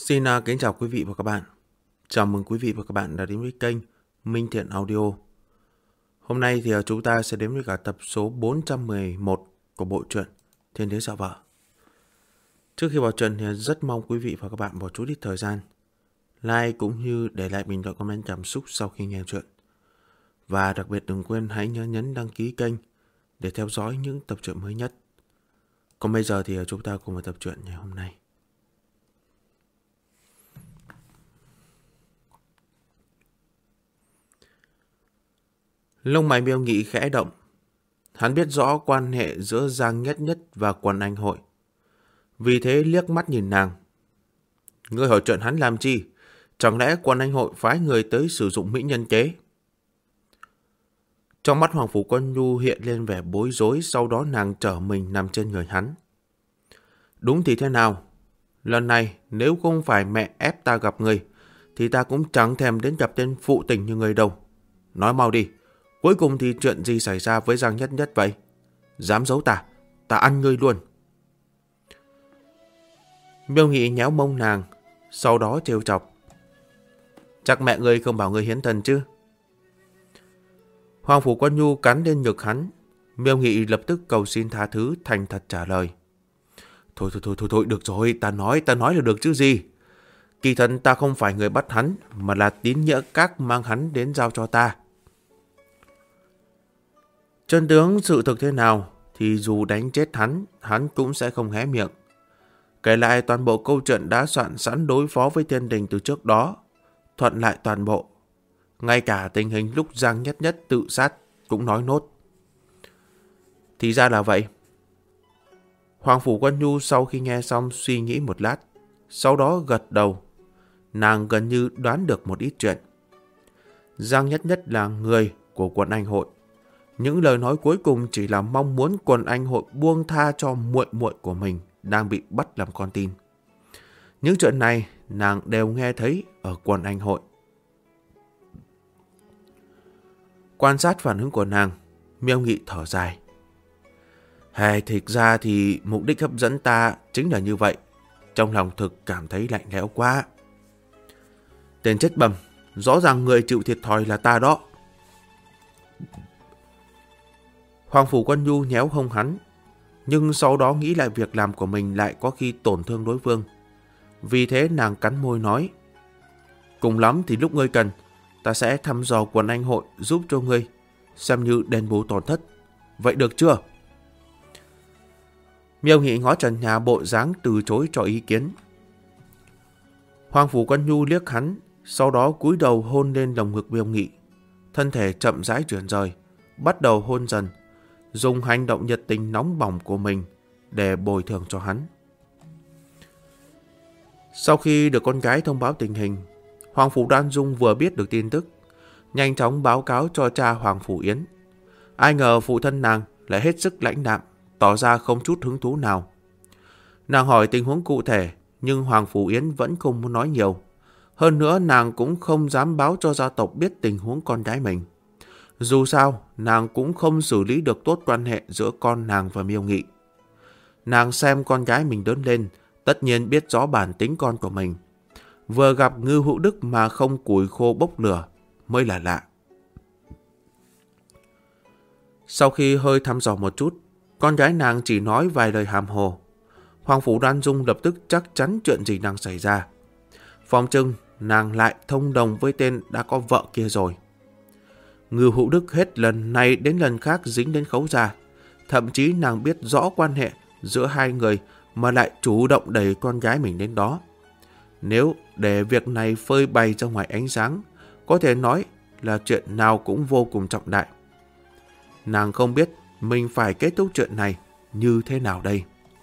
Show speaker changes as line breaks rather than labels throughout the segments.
Xin kính chào quý vị và các bạn. Chào mừng quý vị và các bạn đã đến với kênh Minh Thiện Audio. Hôm nay thì chúng ta sẽ đến với cả tập số 411 của bộ truyện Thiên Đế Dạ Vợ. Trước khi vào truyện thì rất mong quý vị và các bạn bỏ chút ít thời gian like cũng như để lại bình luận comment cảm xúc sau khi nghe truyện. Và đặc biệt đừng quên hãy nhớ nhấn đăng ký kênh để theo dõi những tập truyện mới nhất. Còn bây giờ thì chúng ta cùng vào tập truyện ngày hôm nay. Lông mày Miêu Nghị khẽ động. Hắn biết rõ quan hệ giữa Giang Nhất Nhất và Quần Anh Hội. Vì thế liếc mắt nhìn nàng. Ngươi hỏi chuyện hắn làm chi? Chẳng lẽ Quần Anh Hội phái người tới sử dụng mỹ nhân kế? Trong mắt Hoàng Phủ Quân Nhu hiện lên vẻ bối rối, sau đó nàng trở mình nằm trên người hắn. Đúng thì thế nào? Lần này nếu không phải mẹ ép ta gặp người, thì ta cũng chẳng thèm đến gặp tên phụ tình như người đâu. Nói mau đi. Cuối cùng thì chuyện gì xảy ra với Giang Nhất Nhất vậy? Dám giấu ta, ta ăn ngươi luôn. Miêu Nghị nhéo mông nàng, sau đó trêu chọc. Chắc mẹ ngươi không bảo ngươi hiến thần chứ? Hoàng Phủ Quân Nhu cắn lên ngực hắn. Miêu Nghị lập tức cầu xin tha thứ, thành thật trả lời. Thôi, được rồi, ta nói là được chứ gì. Kỳ thật ta không phải người bắt hắn, mà là Tín Nghĩa Các mang hắn đến giao cho ta. Chân tướng sự thực thế nào thì dù đánh chết hắn cũng sẽ không hé miệng. Kể lại toàn bộ câu chuyện đã soạn sẵn đối phó với Thiên Đình từ trước đó, thuận lại toàn bộ. Ngay cả tình hình lúc Giang Nhất Nhất tự sát cũng nói nốt. Thì ra là vậy. Hoàng Phủ Quân Nhu sau khi nghe xong suy nghĩ một lát, sau đó gật đầu. Nàng gần như đoán được một ít chuyện. Giang Nhất Nhất là người của Quần Anh Hội. Những lời nói cuối cùng chỉ là mong muốn Quần Anh Hội buông tha cho muội muội của mình đang bị bắt làm con tin. Những chuyện này nàng đều nghe thấy ở Quần Anh Hội. Quan sát phản ứng của nàng, Miêu Nghị thở dài. Thực ra thì mục đích hấp dẫn ta chính là như vậy. Trong lòng thực cảm thấy lạnh lẽo quá. Tên chết bầm, rõ ràng người chịu thiệt thòi là ta đó. Hoàng Phủ Quân Nhu nhéo hông hắn, nhưng sau đó nghĩ lại việc làm của mình lại có khi tổn thương đối phương. Vì thế nàng cắn môi nói. Cùng lắm thì lúc ngươi cần, ta sẽ thăm dò Quần Anh Hội giúp cho ngươi, xem như đền bù tổn thất. Vậy được chưa? Miêu Nghị ngó trần nhà bộ dáng từ chối cho ý kiến. Hoàng Phủ Quân Nhu liếc hắn, sau đó cúi đầu hôn lên lồng ngực Miêu Nghị. Thân thể chậm rãi chuyển rời, bắt đầu hôn dần, dùng hành động nhiệt tình nóng bỏng của mình để bồi thường cho hắn. Sau khi được con gái thông báo tình hình, Hoàng Phủ Đoan Dung vừa biết được tin tức, nhanh chóng báo cáo cho cha Hoàng Phủ Yến. Ai ngờ phụ thân nàng lại hết sức lãnh đạm, tỏ ra không chút hứng thú nào. Nàng hỏi tình huống cụ thể, nhưng Hoàng Phủ Yến vẫn không muốn nói nhiều. Hơn nữa nàng cũng không dám báo cho gia tộc biết tình huống con gái mình. Dù sao, nàng cũng không xử lý được tốt quan hệ giữa con nàng và Miêu Nghị. Nàng xem con gái mình lớn lên, tất nhiên biết rõ bản tính con của mình. Vừa gặp Ngưu Hữu Đức mà không củi khô bốc lửa mới là lạ. Sau khi hơi thăm dò một chút, con gái nàng chỉ nói vài lời hàm hồ. Hoàng Phủ Đoan Dung lập tức chắc chắn chuyện gì đang xảy ra. Phòng trưng, nàng lại thông đồng với tên đã có vợ kia rồi. Ngưu Hữu Đức hết lần này đến lần khác dính đến Khấu Gia. Thậm chí nàng biết rõ quan hệ giữa hai người mà lại chủ động đẩy con gái mình đến đó. Nếu để việc này phơi bày ra ngoài ánh sáng, có thể nói là chuyện nào cũng vô cùng trọng đại. Nàng không biết mình phải kết thúc chuyện này như thế nào đây.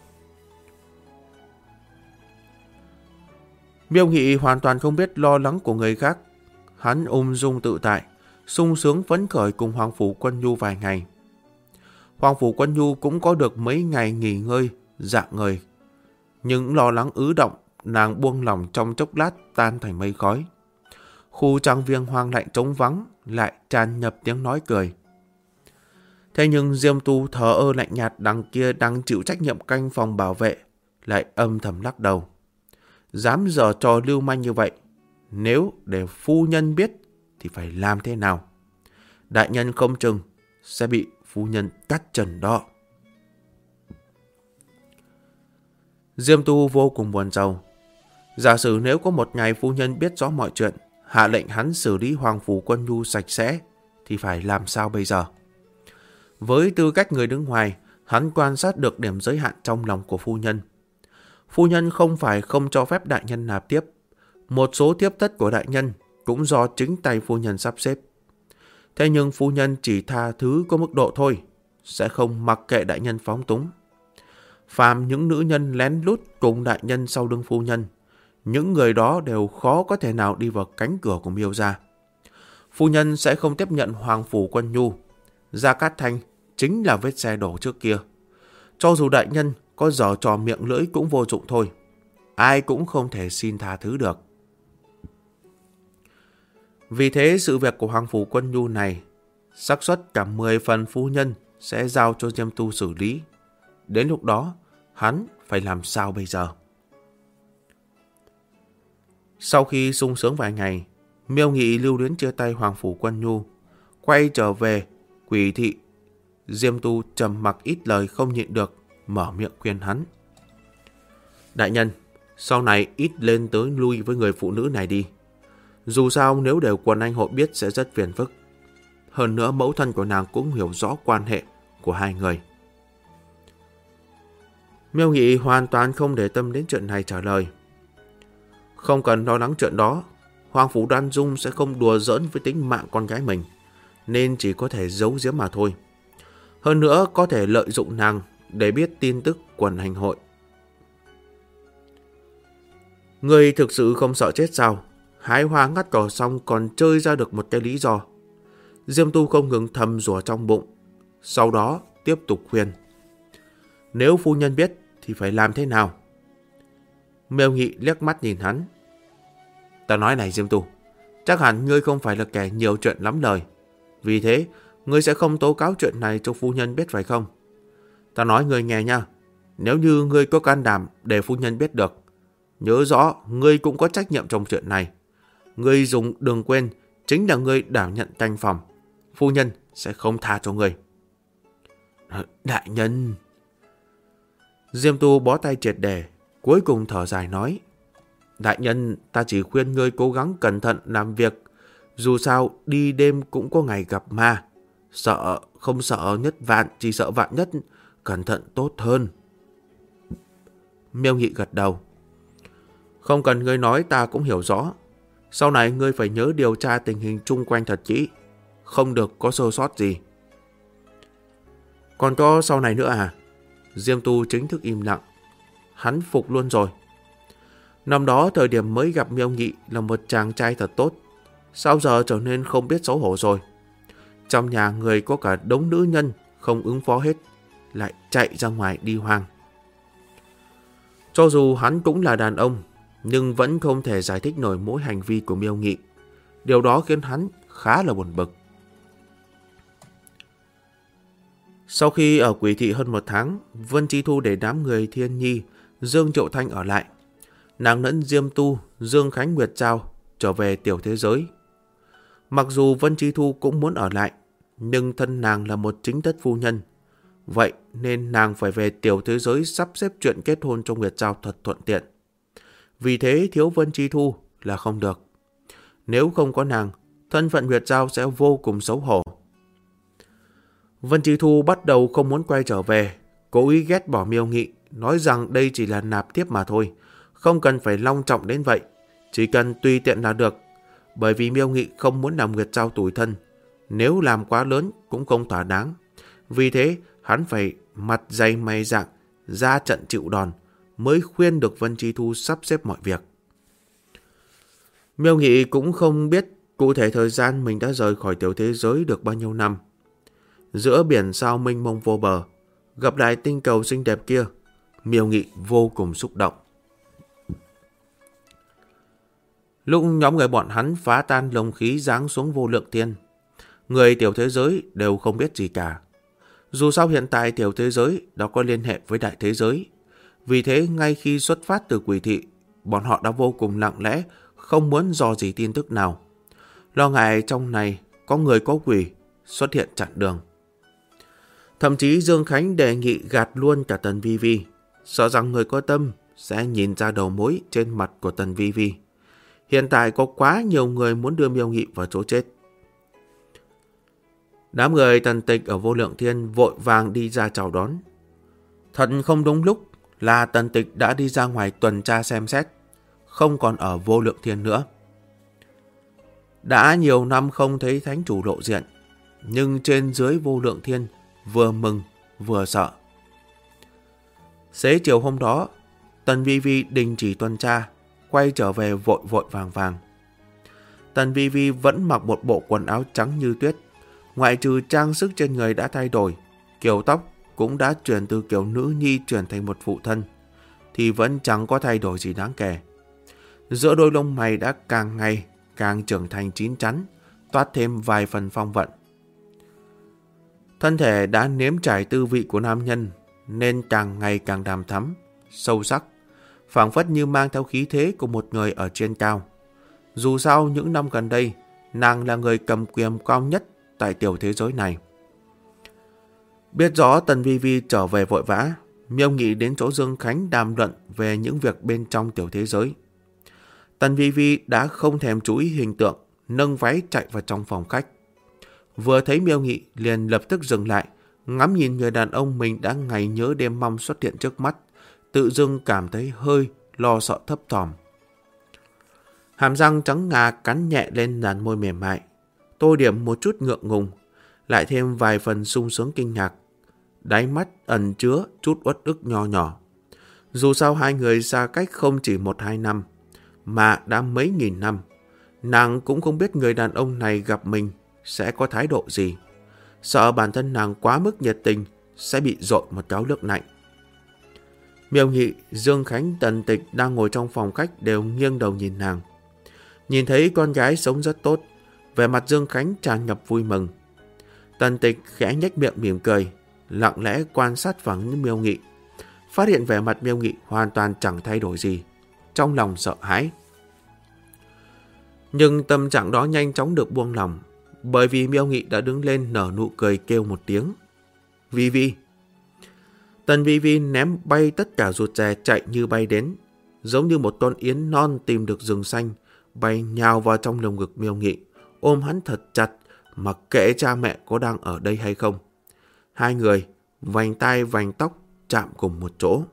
Miêu Nghị hoàn toàn không biết lo lắng của người khác. Hắn ung dung tự tại, sung sướng phấn khởi cùng Hoàng Phủ Quân Nhu vài ngày. Hoàng Phủ Quân Nhu cũng có được mấy ngày nghỉ ngơi, dạng người. Những lo lắng ứ động, nàng buông lỏng trong chốc lát tan thành mây khói. Khu trang viên hoang lạnh trống vắng, lại tràn nhập tiếng nói cười. Thế nhưng Diêm Tu thờ ơ lạnh nhạt đằng kia đang chịu trách nhiệm canh phòng bảo vệ, lại âm thầm lắc đầu. dám giở trò lưu manh như vậy. Nếu để phu nhân biết thì phải làm thế nào? Đại nhân không chừng sẽ bị phu nhân cắt trần đó. Diêm Tu vô cùng buồn rầu. Giả sử nếu có một ngày phu nhân biết rõ mọi chuyện, hạ lệnh hắn xử lý Hoàng Phủ Quân Nhu sạch sẽ, thì phải làm sao bây giờ? Với tư cách người đứng ngoài, hắn quan sát được điểm giới hạn trong lòng của phu nhân. Phu nhân không phải không cho phép đại nhân nạp tiếp. Một số tiếp tất của đại nhân cũng do chính tay phu nhân sắp xếp. Thế nhưng phu nhân chỉ tha thứ có mức độ thôi, sẽ không mặc kệ đại nhân phóng túng. Phàm những nữ nhân lén lút cùng đại nhân sau lưng phu nhân, những người đó đều khó có thể nào đi vào cánh cửa của Miêu gia. Phu nhân sẽ không tiếp nhận Hoàng Phủ Quân Nhu. Gia Cát Thanh chính là vết xe đổ trước kia. Cho dù đại nhân có giở trò miệng lưỡi cũng vô dụng thôi. Ai cũng không thể xin tha thứ được. Vì thế sự việc của Hoàng Phủ Quân Nhu này, xác suất cả 10 phần phu nhân sẽ giao cho Diêm Tu xử lý. Đến lúc đó, hắn phải làm sao bây giờ? Sau khi sung sướng vài ngày, Miêu Nghị lưu luyến chia tay Hoàng Phủ Quân Nhu, quay trở về Quỷ thị. Diêm Tu trầm mặc ít lời không nhịn được, mở miệng khuyên hắn. Đại nhân, sau này ít lên tới lui với người phụ nữ này đi. Dù sao nếu đều quần anh hội biết sẽ rất phiền phức. Hơn nữa mẫu thân của nàng cũng hiểu rõ quan hệ của hai người. Miêu Nghị hoàn toàn không để tâm đến chuyện này trả lời. Không cần lo lắng chuyện đó. Hoàng Phủ Đoan Dung sẽ không đùa giỡn với tính mạng con gái mình, nên chỉ có thể giấu giếm mà thôi. Hơn nữa có thể lợi dụng nàng để biết tin tức quần hành hội. Người thực sự không sợ chết sao? Hái hoa ngắt cỏ xong còn chơi ra được một cái lý do. Diêm Tu không ngừng thầm rủa trong bụng. Sau đó tiếp tục khuyên. Nếu phu nhân biết thì phải làm thế nào? Miêu Nghị liếc mắt nhìn hắn. Ta nói này Diêm Tu, chắc hẳn ngươi không phải là kẻ nhiều chuyện lắm lời. Vì thế, ngươi sẽ không tố cáo chuyện này cho phu nhân biết phải không? Ta nói ngươi nghe nha. Nếu như ngươi có can đảm để phu nhân biết được, nhớ rõ ngươi cũng có trách nhiệm trong chuyện này. Ngươi đừng quên, chính là ngươi đảm nhận canh phòng. Phu nhân sẽ không tha cho ngươi. Đại nhân... Diêm Tu bó tay triệt để, cuối cùng thở dài nói. Đại nhân, ta chỉ khuyên ngươi cố gắng cẩn thận làm việc. Dù sao, đi đêm cũng có ngày gặp ma. Sợ, không sợ nhất vạn, chỉ sợ vạn nhất. Cẩn thận tốt hơn. Miêu Nghị gật đầu. Không cần ngươi nói ta cũng hiểu rõ. Sau này ngươi phải nhớ điều tra tình hình chung quanh thật kỹ. Không được có sơ sót gì. Còn có sau này nữa à? Diêm Tu chính thức im lặng. Hắn phục luôn rồi. Năm đó thời điểm mới gặp Miêu Nghị là một chàng trai thật tốt. Sao giờ trở nên không biết xấu hổ rồi? Trong nhà người có cả đống nữ nhân không ứng phó hết, lại chạy ra ngoài đi hoang. Cho dù hắn cũng là đàn ông, nhưng vẫn không thể giải thích nổi mỗi hành vi của Miêu Nghị. Điều đó khiến hắn khá là buồn bực. Sau khi ở Quỷ thị hơn 1 tháng, Vân Chi Thu để đám người Thiên Nhi, Dương Triệu Thanh ở lại. Nàng lẫn Diêm Tu, Dương Khánh Nguyệt Giao trở về tiểu thế giới. Mặc dù Vân Chi Thu cũng muốn ở lại, nhưng thân nàng là một chính thất phu nhân. Vậy nên nàng phải về tiểu thế giới sắp xếp chuyện kết hôn cho Nguyệt Giao thật thuận tiện. Vì thế thiếu Vân Chi Thu là không được. Nếu không có nàng, thân phận Nguyệt Giao sẽ vô cùng xấu hổ. Vân Chi Thu bắt đầu không muốn quay trở về, cố ý ghét bỏ Miêu Nghị, nói rằng đây chỉ là nạp tiếp mà thôi, không cần phải long trọng đến vậy, chỉ cần tùy tiện là được, bởi vì Miêu Nghị không muốn làm Nguyệt Giao tủi thân, nếu làm quá lớn cũng không thỏa đáng. Vì thế, hắn phải mặt dày mày dạn, ra trận chịu đòn, mới khuyên được Vân Chi Thu sắp xếp mọi việc. Miêu Nghị cũng không biết cụ thể thời gian mình đã rời khỏi tiểu thế giới được bao nhiêu năm. Giữa biển sao mênh mông vô bờ, gặp lại tinh cầu xinh đẹp kia, Miêu Nghị vô cùng xúc động. Lúc nhóm người bọn hắn phá tan lồng khí giáng xuống vô lượng thiên, người tiểu thế giới đều không biết gì cả. Dù sao hiện tại tiểu thế giới đó có liên hệ với đại thế giới. Vì thế ngay khi xuất phát từ Quỷ thị, bọn họ đã vô cùng lặng lẽ, không muốn dò dỉ tin tức nào. Lo ngại trong này có người có quỷ xuất hiện chặn đường. Thậm chí Dương Khánh đề nghị gạt luôn cả Tần Vi Vi, sợ rằng người có tâm sẽ nhìn ra đầu mối trên mặt của Tần Vi Vi. Hiện tại có quá nhiều người muốn đưa Miêu Nghị vào chỗ chết. Đám người Tần Tịch ở Vô Lượng Thiên vội vàng đi ra chào đón. Thật không đúng lúc là Tần Tịch đã đi ra ngoài tuần tra xem xét, không còn ở Vô Lượng Thiên nữa. Đã nhiều năm không thấy thánh chủ lộ diện, nhưng trên dưới Vô Lượng Thiên vừa mừng vừa sợ. Xế chiều hôm đó, Tần Vi Vi đình chỉ tuần tra, quay trở về vội vội vàng vàng. Tần Vi Vi vẫn mặc một bộ quần áo trắng như tuyết, ngoại trừ trang sức trên người đã thay đổi, kiểu tóc cũng đã chuyển từ kiểu nữ nhi chuyển thành một phụ thân, thì vẫn chẳng có thay đổi gì đáng kể. Giữa đôi lông mày đã càng ngày càng trưởng thành chín chắn, toát thêm vài phần phong vận. Thân thể đã nếm trải tư vị của nam nhân nên càng ngày càng đàm thắm, sâu sắc, phảng phất như mang theo khí thế của một người ở trên cao. Dù sao những năm gần đây, nàng là người cầm quyền cao nhất tại tiểu thế giới này. Biết rõ Tần Vi Vi trở về vội vã, Miêu Nghị đến chỗ Dương Khánh đàm luận về những việc bên trong tiểu thế giới. Tần Vi Vi đã không thèm chú ý hình tượng, nâng váy chạy vào trong phòng khách. Vừa thấy Miêu Nghị liền lập tức dừng lại, ngắm nhìn người đàn ông mình đã ngày nhớ đêm mong xuất hiện trước mắt, tự dưng cảm thấy hơi lo sợ thấp thỏm. Hàm răng trắng ngà cắn nhẹ lên làn môi mềm mại, tô điểm một chút ngượng ngùng, lại thêm vài phần sung sướng kinh ngạc. Đáy mắt ẩn chứa chút uất ức nho nhỏ. Dù sao hai người xa cách không chỉ 1-2 năm, mà đã mấy nghìn năm, nàng cũng không biết người đàn ông này gặp mình sẽ có thái độ gì. Sợ bản thân nàng quá mức nhiệt tình sẽ bị dội một cháo nước lạnh. Miêu Nghị, Dương Khánh, Tần Tịch đang ngồi trong phòng khách đều nghiêng đầu nhìn nàng. Nhìn thấy con gái sống rất tốt, vẻ mặt Dương Khánh tràn ngập vui mừng. Tần Tịch khẽ nhếch miệng mỉm cười, lặng lẽ quan sát vào Miêu Nghị, phát hiện vẻ mặt Miêu Nghị hoàn toàn chẳng thay đổi gì, trong lòng sợ hãi. Nhưng tâm trạng đó nhanh chóng được buông lỏng, bởi vì Miêu Nghị đã đứng lên nở nụ cười kêu một tiếng. Vi Vi. Tần Vi Vi ném bay tất cả ruột rè chạy như bay đến, giống như một con yến non tìm được rừng xanh, bay nhào vào trong lồng ngực Miêu Nghị, ôm hắn thật chặt, mặc kệ cha mẹ có đang ở đây hay không. Hai người vành tai vành tóc chạm cùng một chỗ.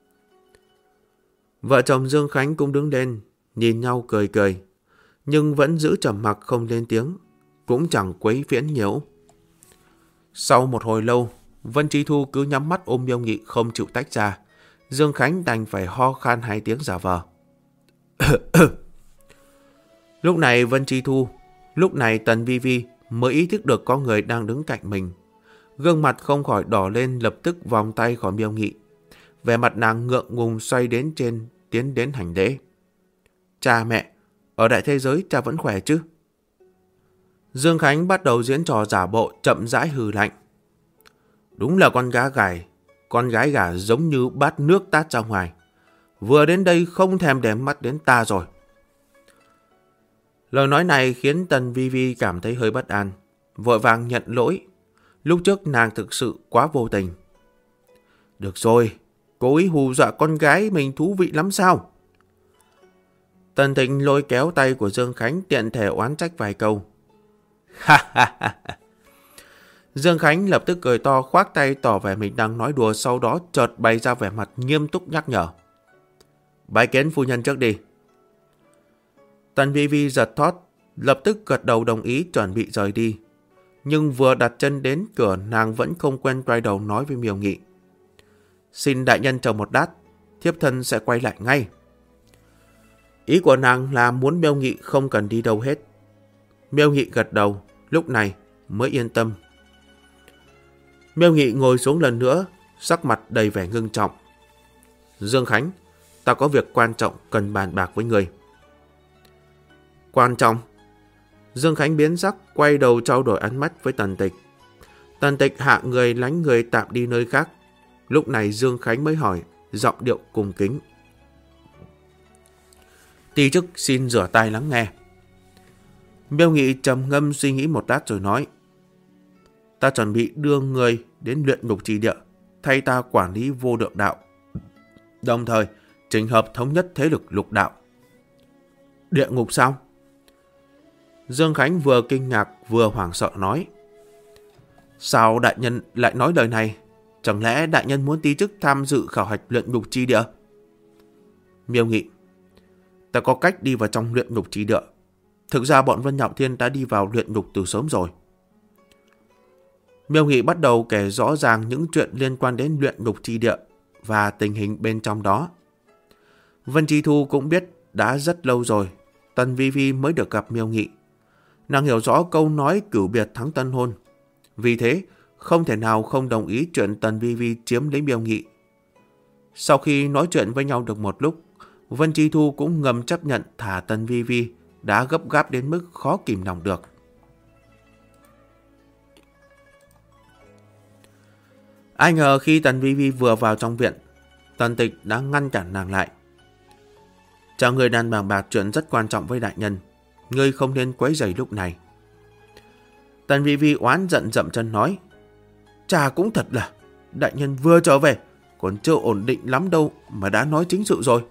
Vợ chồng Dương Khánh cũng đứng lên, nhìn nhau cười cười, nhưng vẫn giữ trầm mặc không lên tiếng, cũng chẳng quấy phiến nhiễu. Sau một hồi lâu, Vân Chi Thu cứ nhắm mắt ôm Miêu Nghị không chịu tách ra. Dương Khánh đành phải ho khan 2 tiếng giả vờ. Lúc này Tần Vi Vi mới ý thức được có người đang đứng cạnh mình. Gương mặt không khỏi đỏ lên, lập tức vòng tay khỏi Miêu Nghị. Vẻ mặt nàng ngượng ngùng xoay đến trên, tiến đến hành lễ. Cha mẹ, ở đại thế giới cha vẫn khỏe chứ? Dương Khánh bắt đầu diễn trò giả bộ, chậm rãi hừ lạnh. Đúng là con gái gà giống như bát nước tát ra ngoài. Vừa đến đây không thèm để mắt đến ta rồi. Lời nói này khiến Tần Vi Vi cảm thấy hơi bất an, vội vàng nhận lỗi. Lúc trước nàng thực sự quá vô tình. Được rồi, cố ý hù dọa con gái mình thú vị lắm sao? Tần Thịnh lôi kéo tay của Dương Khánh, tiện thể oán trách vài câu. Ha ha ha. Dương Khánh lập tức cười to, khoác tay tỏ vẻ mình đang nói đùa, sau đó chợt bày ra vẻ mặt nghiêm túc nhắc nhở. Bái kiến phu nhân trước đi. Tần Vi Vi giật thót, lập tức gật đầu đồng ý chuẩn bị rời đi. Nhưng vừa đặt chân đến cửa, nàng vẫn không quên quay đầu nói với Miêu Nghị. Xin đại nhân chờ một lát, thiếp thân sẽ quay lại ngay. Ý của nàng là muốn Miêu Nghị không cần đi đâu hết. Miêu Nghị gật đầu, lúc này mới yên tâm. Miêu Nghị ngồi xuống lần nữa, sắc mặt đầy vẻ ngưng trọng. Dương Khánh, ta có việc quan trọng cần bàn bạc với người. Quan trọng? Dương Khánh biến sắc, quay đầu trao đổi ánh mắt với Tần Tịch. Tần Tịch hạ người lánh người tạm đi nơi khác. Lúc này Dương Khánh mới hỏi, giọng điệu cung kính. Ti chức xin rửa tai lắng nghe. Miêu Nghị trầm ngâm suy nghĩ một lát rồi nói: Ta chuẩn bị đưa người đến luyện ngục trì địa, thay ta quản lý vô lượng đạo, đồng thời chỉnh hợp thống nhất thế lực lục đạo. Địa ngục sao? Dương Khánh vừa kinh ngạc vừa hoảng sợ nói: Sao đại nhân lại nói lời này? Chẳng lẽ đại nhân muốn Ti chức tham dự khảo hạch luyện ngục chi địa? Miêu Nghị: Ta có cách đi vào trong luyện ngục chi địa. Thực ra bọn Vân Nhạo Thiên đã đi vào luyện ngục từ sớm rồi. Miêu Nghị bắt đầu kể rõ ràng những chuyện liên quan đến luyện ngục chi địa và tình hình bên trong đó. Vân Chi Thu cũng biết đã rất lâu rồi Tần Vi Vi mới được gặp Miêu Nghị. Nàng hiểu rõ câu nói cửu biệt thắng tân hôn, vì thế không thể nào không đồng ý chuyện Tần Vi Vi chiếm lấy Miêu Nghị. Sau khi nói chuyện với nhau được một lúc, Vân Chi Thu cũng ngầm chấp nhận thả Tần Vi Vi đã gấp gáp đến mức khó kìm lòng được. Ai ngờ khi Tần Vi Vi vừa vào trong viện, Tần Tịch đã ngăn cản nàng lại. Chào người đàn bàn bạc chuyện rất quan trọng với đại nhân, ngươi không nên quấy rầy lúc này. Tần Vi Vi oán giận dậm chân nói: Chà cũng thật là, đại nhân vừa trở về, còn chưa ổn định lắm đâu mà đã nói chính sự rồi.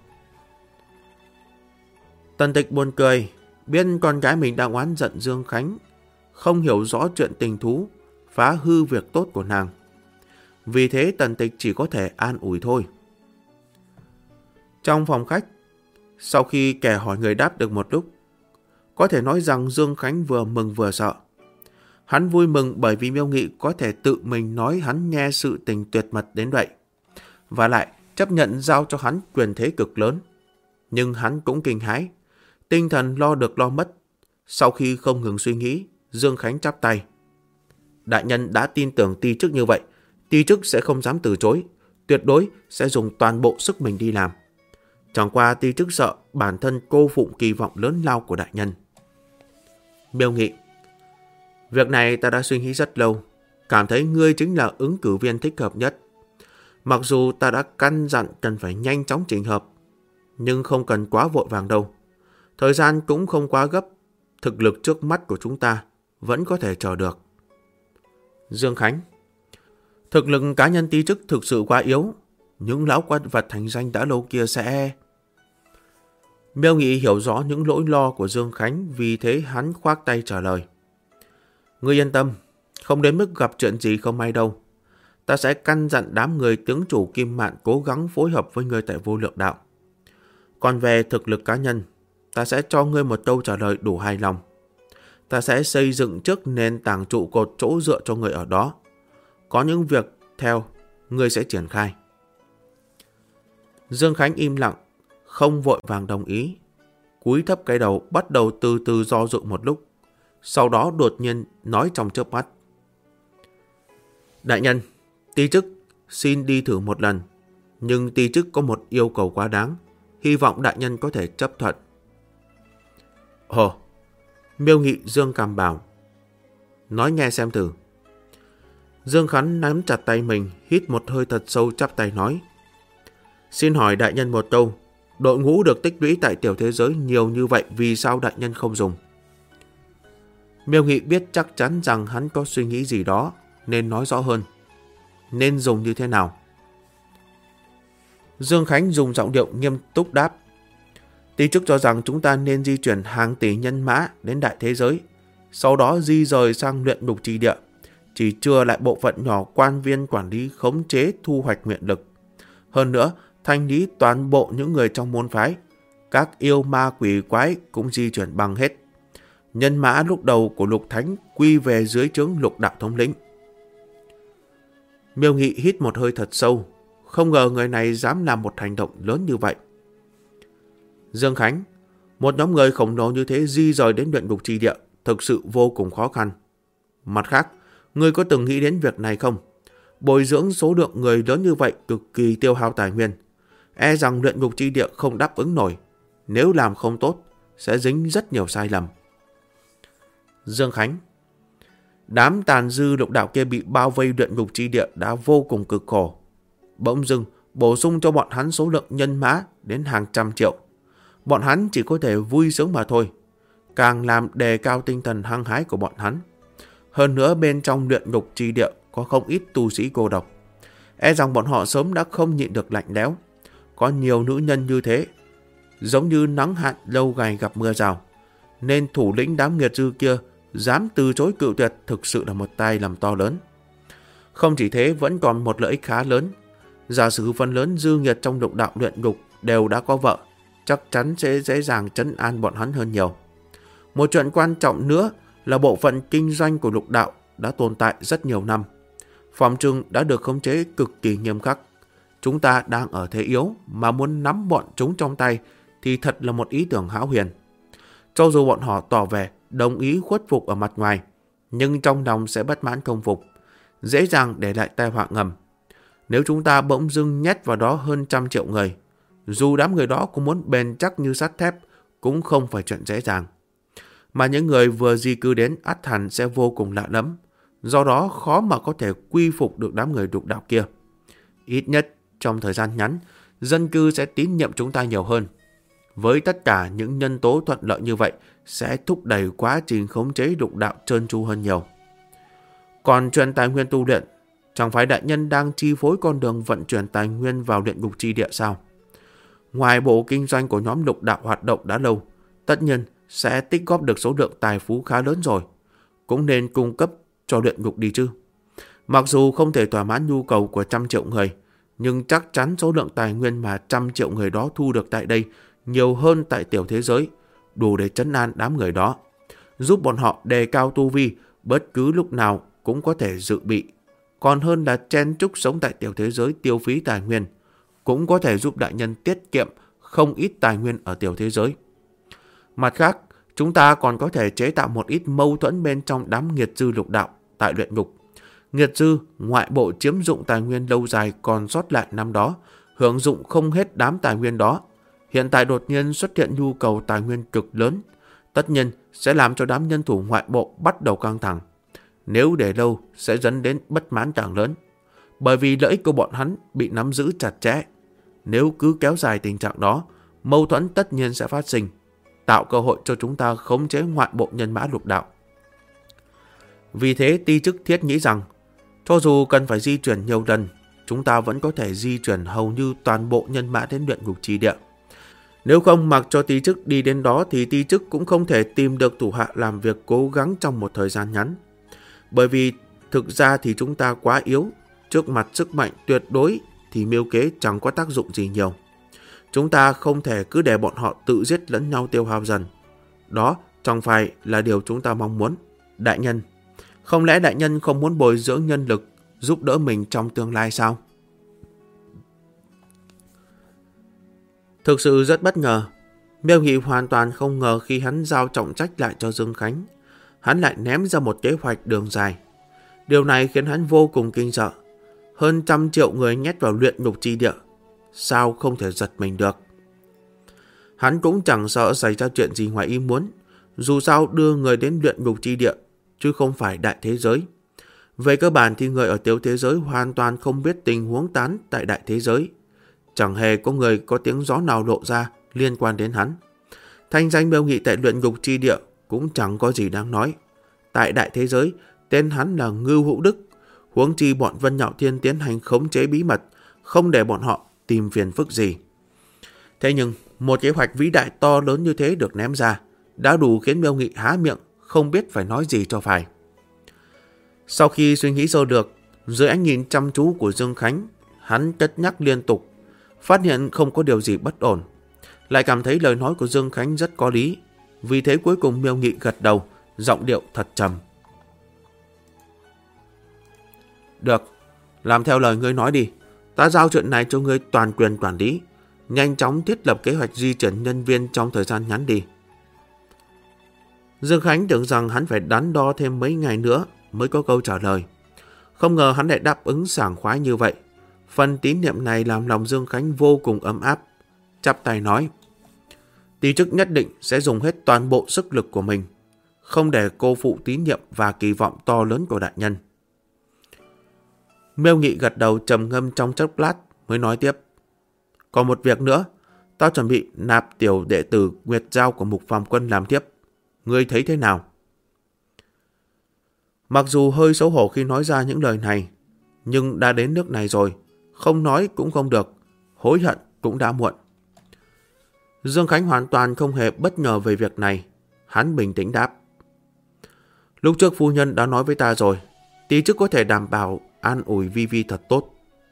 Tần Tịch buồn cười, biết con gái mình đang oán giận Dương Khánh, không hiểu rõ chuyện tình thú, phá hư việc tốt của nàng. Vì thế Tần Tịch chỉ có thể an ủi thôi. Trong phòng khách, sau khi kẻ hỏi người đáp được một lúc, có thể nói rằng Dương Khánh vừa mừng vừa sợ. Hắn vui mừng bởi vì Miêu Nghị có thể tự mình nói hắn nghe sự tình tuyệt mật đến vậy, và lại chấp nhận giao cho hắn quyền thế cực lớn. Nhưng hắn cũng kinh hãi, tinh thần lo được lo mất. Sau khi không ngừng suy nghĩ, Dương Khánh chắp tay: Đại nhân đã tin tưởng Ti chức như vậy, Ti chức sẽ không dám từ chối, tuyệt đối sẽ dùng toàn bộ sức mình đi làm. Chẳng qua Ti chức sợ bản thân cô phụng kỳ vọng lớn lao của đại nhân. Miêu Nghị: Việc này ta đã suy nghĩ rất lâu, cảm thấy ngươi chính là ứng cử viên thích hợp nhất. Mặc dù ta đã căn dặn cần phải nhanh chóng chỉnh hợp, nhưng không cần quá vội vàng đâu. Thời gian cũng không quá gấp, thực lực trước mắt của chúng ta vẫn có thể chờ được. Dương Khánh: Thực lực cá nhân Ti chức thực sự quá yếu, những lão quái vật thành danh đã lâu kia sẽ... Miêu Nghị hiểu rõ những lỗi lo của Dương Khánh, vì thế hắn khoác tay trả lời: Ngươi yên tâm, không đến mức gặp chuyện gì không may đâu. Ta sẽ căn dặn đám người tướng chủ Kim Mạn cố gắng phối hợp với ngươi tại vô lượng đạo. Còn về thực lực cá nhân, ta sẽ cho ngươi một câu trả lời đủ hài lòng. Ta sẽ xây dựng trước nền tảng trụ cột chỗ dựa cho người ở đó. Có những việc theo, ngươi sẽ triển khai. Dương Khánh im lặng, không vội vàng đồng ý. Cúi thấp cái đầu, bắt đầu từ từ do dự một lúc. Sau đó đột nhiên nói trong chớp mắt: Đại nhân, Ti chức xin đi thử một lần, nhưng Ti chức có một yêu cầu quá đáng, hy vọng đại nhân có thể chấp thuận. Ồ, Miêu Nghị dương cằm bảo: Nói nghe xem thử. Dương Khánh nắm chặt tay mình, hít một hơi thật sâu, chắp tay nói: Xin hỏi đại nhân một câu, đội ngũ được tích lũy tại tiểu thế giới nhiều như vậy, vì sao đại nhân không dùng? Miêu Nghị biết chắc chắn rằng hắn có suy nghĩ gì đó, nên nói rõ hơn: Nên dùng như thế nào? Dương Khánh dùng giọng điệu nghiêm túc đáp: Ti chức cho rằng chúng ta nên di chuyển hàng tỷ nhân mã đến đại thế giới, sau đó di rời sang luyện ngục trì địa, chỉ chừa lại bộ phận nhỏ quan viên quản lý khống chế thu hoạch nguyện lực. Hơn nữa, thanh lý toàn bộ những người trong môn phái, các yêu ma quỷ quái cũng di chuyển bằng hết. Nhân mã lúc đầu của Lục Thánh quy về dưới trướng Lục Đạo thống lĩnh. Miêu Nghị hít một hơi thật sâu, không ngờ người này dám làm một hành động lớn như vậy. Dương Khánh, một nhóm người khổng lồ như thế di rời đến luyện ngục trì địa thực sự vô cùng khó khăn. Mặt khác, ngươi có từng nghĩ đến việc này không? Bồi dưỡng số lượng người lớn như vậy cực kỳ tiêu hao tài nguyên. E rằng luyện ngục trì địa không đáp ứng nổi. Nếu làm không tốt, sẽ dính rất nhiều sai lầm. Dương Khánh, đám tàn dư Lục Đạo kia bị bao vây luyện ngục trì địa đã vô cùng cực khổ. Bỗng dưng bổ sung cho bọn hắn số lượng nhân mã đến hàng trăm triệu. bọn hắn chỉ có thể vui sướng mà thôi, càng làm đề cao tinh thần hăng hái của bọn hắn. Hơn nữa bên trong luyện ngục chi địa có không ít tu sĩ cô độc. E rằng bọn họ sớm đã không nhịn được lạnh lẽo. Có nhiều nữ nhân như thế, giống như nắng hạn lâu ngày gặp mưa rào. Nên thủ lĩnh đám nghiệt dư kia dám từ chối cự tuyệt thực sự là một tay làm to lớn. Không chỉ thế, vẫn còn một lợi ích khá lớn. Giả sử phần lớn dư nghiệt trong lục đạo luyện ngục đều đã có vợ, chắc chắn sẽ dễ dàng trấn an bọn hắn hơn nhiều. Một chuyện quan trọng nữa là bộ phận kinh doanh của lục đạo đã tồn tại rất nhiều năm. Phòng trừng đã được khống chế cực kỳ nghiêm khắc. Chúng ta đang ở thế yếu mà muốn nắm bọn chúng trong tay thì thật là một ý tưởng hão huyền. Cho dù bọn họ tỏ vẻ đồng ý khuất phục ở mặt ngoài, nhưng trong lòng sẽ bất mãn không phục, dễ dàng để lại tai họa ngầm. Nếu chúng ta bỗng dưng nhét vào đó hơn 100 triệu người, dù đám người đó cũng muốn bền chắc như sắt thép, cũng không phải chuyện dễ dàng. Mà những người vừa di cư đến ắt hẳn sẽ vô cùng lạ lẫm, do đó khó mà có thể quy phục được đám người lục đạo kia. Ít nhất trong thời gian ngắn, dân cư sẽ tín nhiệm chúng ta nhiều hơn. Với tất cả những nhân tố thuận lợi như vậy sẽ thúc đẩy quá trình khống chế lục đạo trơn tru hơn nhiều. Còn chuyện tài nguyên tu luyện, chẳng phải đại nhân đang chi phối con đường vận chuyển tài nguyên vào luyện ngục chi địa sao? Ngoài bộ kinh doanh của nhóm lục đạo hoạt động đã lâu, tất nhiên sẽ tích góp được số lượng tài phú khá lớn rồi, cũng nên cung cấp cho luyện ngục đi chứ. Mặc dù không thể thỏa mãn nhu cầu của 100 triệu người, nhưng chắc chắn số lượng tài nguyên mà 100 triệu người đó thu được tại đây nhiều hơn tại tiểu thế giới, đủ để trấn an đám người đó, giúp bọn họ đề cao tu vi, bất cứ lúc nào cũng có thể dự bị. Còn hơn là chen chúc sống tại tiểu thế giới tiêu phí tài nguyên, cũng có thể giúp đại nhân tiết kiệm không ít tài nguyên ở tiểu thế giới. Mặt khác, chúng ta còn có thể chế tạo một ít mâu thuẫn bên trong đám nghiệt dư lục đạo tại luyện ngục. Nghiệt dư ngoại bộ chiếm dụng tài nguyên lâu dài còn sót lại năm đó, hưởng dụng không hết đám tài nguyên đó. Hiện tại đột nhiên xuất hiện nhu cầu tài nguyên cực lớn, tất nhiên sẽ làm cho đám nhân thủ ngoại bộ bắt đầu căng thẳng. Nếu để lâu sẽ dẫn đến bất mãn càng lớn, bởi vì lợi ích của bọn hắn bị nắm giữ chặt chẽ. Nếu cứ kéo dài tình trạng đó, mâu thuẫn tất nhiên sẽ phát sinh, tạo cơ hội cho chúng ta khống chế ngoại bộ nhân mã lục đạo. Vì thế ti chức thiết nghĩ rằng, cho dù cần phải di chuyển nhiều lần, chúng ta vẫn có thể di chuyển hầu như toàn bộ nhân mã đến luyện ngục chi địa. Nếu không mặc cho ti chức đi đến đó thì ti chức cũng không thể tìm được thủ hạ làm việc cố gắng trong một thời gian ngắn. Bởi vì thực ra thì chúng ta quá yếu, trước mặt sức mạnh tuyệt đối thì mưu kế chẳng có tác dụng gì nhiều. Chúng ta không thể cứ để bọn họ tự giết lẫn nhau tiêu hao dần. Đó chẳng phải là điều chúng ta mong muốn. Đại nhân, không lẽ đại nhân không muốn bồi dưỡng nhân lực giúp đỡ mình trong tương lai sao? Thực sự rất bất ngờ. Miêu Nghị hoàn toàn không ngờ khi hắn giao trọng trách lại cho Dương Khánh, hắn lại ném ra một kế hoạch đường dài. Điều này khiến hắn vô cùng kinh sợ. Hơn 100 triệu người nhét vào luyện ngục chi địa, sao không thể giật mình được? Hắn cũng chẳng sợ xảy ra chuyện gì ngoài ý muốn, dù sao đưa người đến luyện ngục chi địa, chứ không phải đại thế giới. Về cơ bản thì người ở tiểu thế giới hoàn toàn không biết tình huống tán tại đại thế giới. Chẳng hề có người có tiếng gió nào lộ ra liên quan đến hắn. Thanh danh Miêu Nghị tại luyện ngục chi địa cũng chẳng có gì đáng nói. Tại đại thế giới, tên hắn là Ngưu Hữu Đức, huống chi bọn Vân Nhạo Thiên tiến hành khống chế bí mật, không để bọn họ tìm phiền phức gì. Thế nhưng, một kế hoạch vĩ đại to lớn như thế được ném ra, đã đủ khiến Miêu Nghị há miệng, không biết phải nói gì cho phải. Sau khi suy nghĩ sâu được, dưới ánh nhìn chăm chú của Dương Khánh, hắn cất nhắc liên tục, phát hiện không có điều gì bất ổn. Lại cảm thấy lời nói của Dương Khánh rất có lý, vì thế cuối cùng Miêu Nghị gật đầu, giọng điệu thật trầm. Được, làm theo lời ngươi nói đi. Ta giao chuyện này cho ngươi toàn quyền quản lý. Nhanh chóng thiết lập kế hoạch di chuyển nhân viên trong thời gian ngắn đi. Dương Khánh tưởng rằng hắn phải đắn đo thêm mấy ngày nữa mới có câu trả lời. Không ngờ hắn lại đáp ứng sảng khoái như vậy. Phần tín niệm này làm lòng Dương Khánh vô cùng ấm áp. Chắp tay nói, ti chức nhất định sẽ dùng hết toàn bộ sức lực của mình, không để cô phụ tín nhiệm và kỳ vọng to lớn của đại nhân. Miêu Nghị gật đầu trầm ngâm trong chốc lát mới nói tiếp. Còn một việc nữa, tao chuẩn bị nạp tiểu đệ tử Nguyệt Giao của Mục Phàm Quân làm thiếp. Ngươi thấy thế nào? Mặc dù hơi xấu hổ khi nói ra những lời này, nhưng đã đến nước này rồi, không nói cũng không được, hối hận cũng đã muộn. Dương Khánh hoàn toàn không hề bất ngờ về việc này. Hắn bình tĩnh đáp. Lúc trước phu nhân đã nói với ta rồi, tí chức có thể đảm bảo an ủi Vi Vi thật tốt.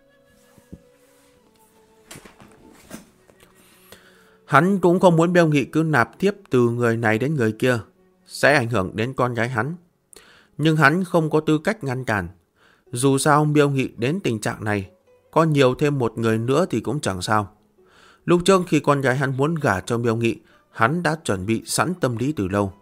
Hắn cũng không muốn Miêu Nghị cứ nạp thiếp từ người này đến người kia, sẽ ảnh hưởng đến con gái hắn. Nhưng hắn không có tư cách ngăn cản. Dù sao Miêu Nghị đến tình trạng này, có nhiều thêm một người nữa thì cũng chẳng sao. Lúc trước khi con gái hắn muốn gả cho Miêu Nghị, hắn đã chuẩn bị sẵn tâm lý từ lâu.